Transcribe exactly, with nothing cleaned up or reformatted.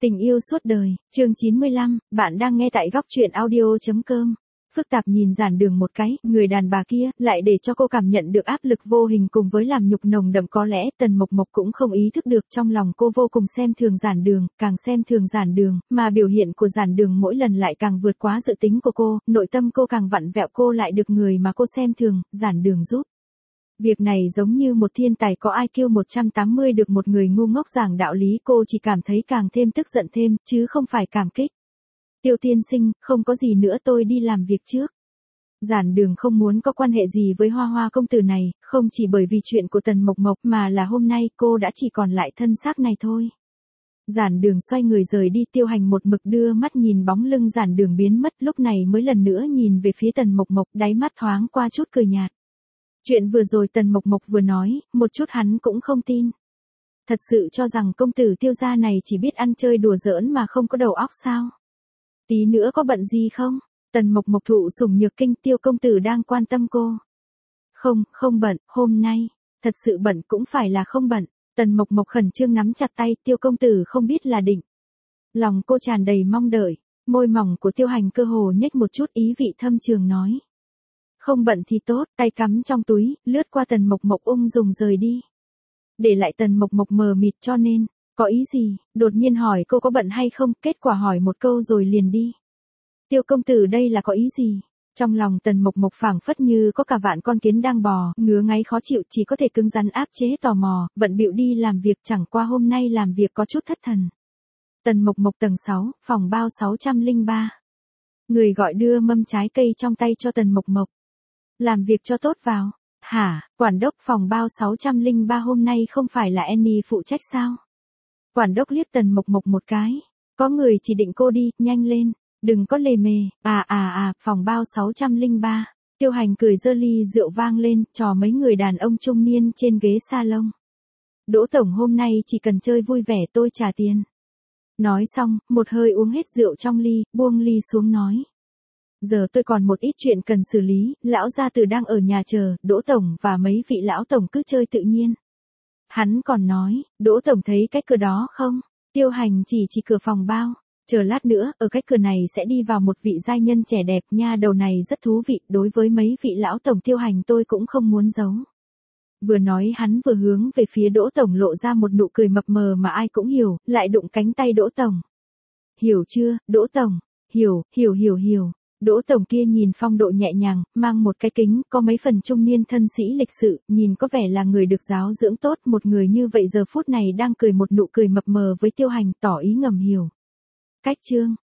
Tình yêu suốt đời, chương chín mươi lăm, bạn đang nghe tại góc truyện audio.com. Phức tạp nhìn Giản Đường một cái, người đàn bà kia, lại để cho cô cảm nhận được áp lực vô hình cùng với làm nhục nồng đậm, có lẽ Tần Mộc Mộc cũng không ý thức được trong lòng cô vô cùng xem thường Giản Đường, càng xem thường Giản Đường, mà biểu hiện của Giản Đường mỗi lần lại càng vượt quá dự tính của cô, nội tâm cô càng vặn vẹo, cô lại được người mà cô xem thường, Giản Đường giúp. Việc này giống như một thiên tài có i kiu một trăm tám mươi được một người ngu ngốc giảng đạo lý, cô chỉ cảm thấy càng thêm tức giận thêm, chứ không phải cảm kích. Tiêu tiên sinh, không có gì nữa, tôi đi làm việc trước. Giản Đường không muốn có quan hệ gì với Hoa Hoa công tử này, không chỉ bởi vì chuyện của Tần Mộc Mộc mà là hôm nay cô đã chỉ còn lại thân xác này thôi. Giản Đường xoay người rời đi, Tiêu Hành một mực đưa mắt nhìn bóng lưng Giản Đường biến mất, lúc này mới lần nữa nhìn về phía Tần Mộc Mộc, đáy mắt thoáng qua chút cười nhạt. Chuyện vừa rồi Tần Mộc Mộc vừa nói, một chút hắn cũng không tin. Thật sự cho rằng công tử Tiêu gia này chỉ biết ăn chơi đùa giỡn mà không có đầu óc sao? Tí nữa có bận gì không? Tần Mộc Mộc thụ sủng nhược kinh, Tiêu công tử đang quan tâm cô. Không, không bận, hôm nay, thật sự bận cũng phải là không bận. Tần Mộc Mộc khẩn trương nắm chặt tay, Tiêu công tử không biết là định. Lòng cô tràn đầy mong đợi, môi mỏng của Tiêu Hành cơ hồ nhếch một chút, ý vị thâm trường nói. Không bận thì tốt, tay cắm trong túi, lướt qua Tần Mộc Mộc ung dung rời đi. Để lại Tần Mộc Mộc mờ mịt, cho nên, có ý gì, đột nhiên hỏi cô có bận hay không, kết quả hỏi một câu rồi liền đi. Tiêu công tử đây là có ý gì? Trong lòng Tần Mộc Mộc phảng phất như có cả vạn con kiến đang bò, ngứa ngáy khó chịu, chỉ có thể cứng rắn áp chế tò mò, bận bịu đi làm việc, chẳng qua hôm nay làm việc có chút thất thần. Tần Mộc Mộc tầng sáu, phòng bao sáu trăm lẻ ba. Người gọi đưa mâm trái cây trong tay cho Tần Mộc Mộc. Làm việc cho tốt vào. Hả, quản đốc phòng bao sáu trăm lẻ ba hôm nay không phải là Annie phụ trách sao? Quản đốc liếc Tần Mộc Mộc một cái. Có người chỉ định cô đi, nhanh lên. Đừng có lề mề. À à à, phòng bao sáu trăm lẻ ba. Tiêu Hành cười giơ ly rượu vang lên, trò mấy người đàn ông trung niên trên ghế salon. Đỗ tổng hôm nay chỉ cần chơi vui vẻ, tôi trả tiền. Nói xong, một hơi uống hết rượu trong ly, buông ly xuống nói. Giờ tôi còn một ít chuyện cần xử lý, lão gia tử đang ở nhà chờ, Đỗ tổng và mấy vị lão tổng cứ chơi tự nhiên. Hắn còn nói, Đỗ tổng thấy cái cửa đó không? Tiêu Hành chỉ chỉ cửa phòng bao. Chờ lát nữa, ở cái cửa này sẽ đi vào một vị giai nhân trẻ đẹp, nha đầu này rất thú vị, đối với mấy vị lão tổng Tiêu Hành tôi cũng không muốn giấu. Vừa nói hắn vừa hướng về phía Đỗ tổng lộ ra một nụ cười mập mờ mà ai cũng hiểu, lại đụng cánh tay Đỗ tổng. Hiểu chưa, Đỗ tổng? Hiểu, hiểu hiểu hiểu. Đỗ tổng kia nhìn phong độ nhẹ nhàng, mang một cái kính, có mấy phần trung niên thân sĩ lịch sự, nhìn có vẻ là người được giáo dưỡng tốt, một người như vậy giờ phút này đang cười một nụ cười mập mờ với Tiêu Hành, tỏ ý ngầm hiểu. Cách chương,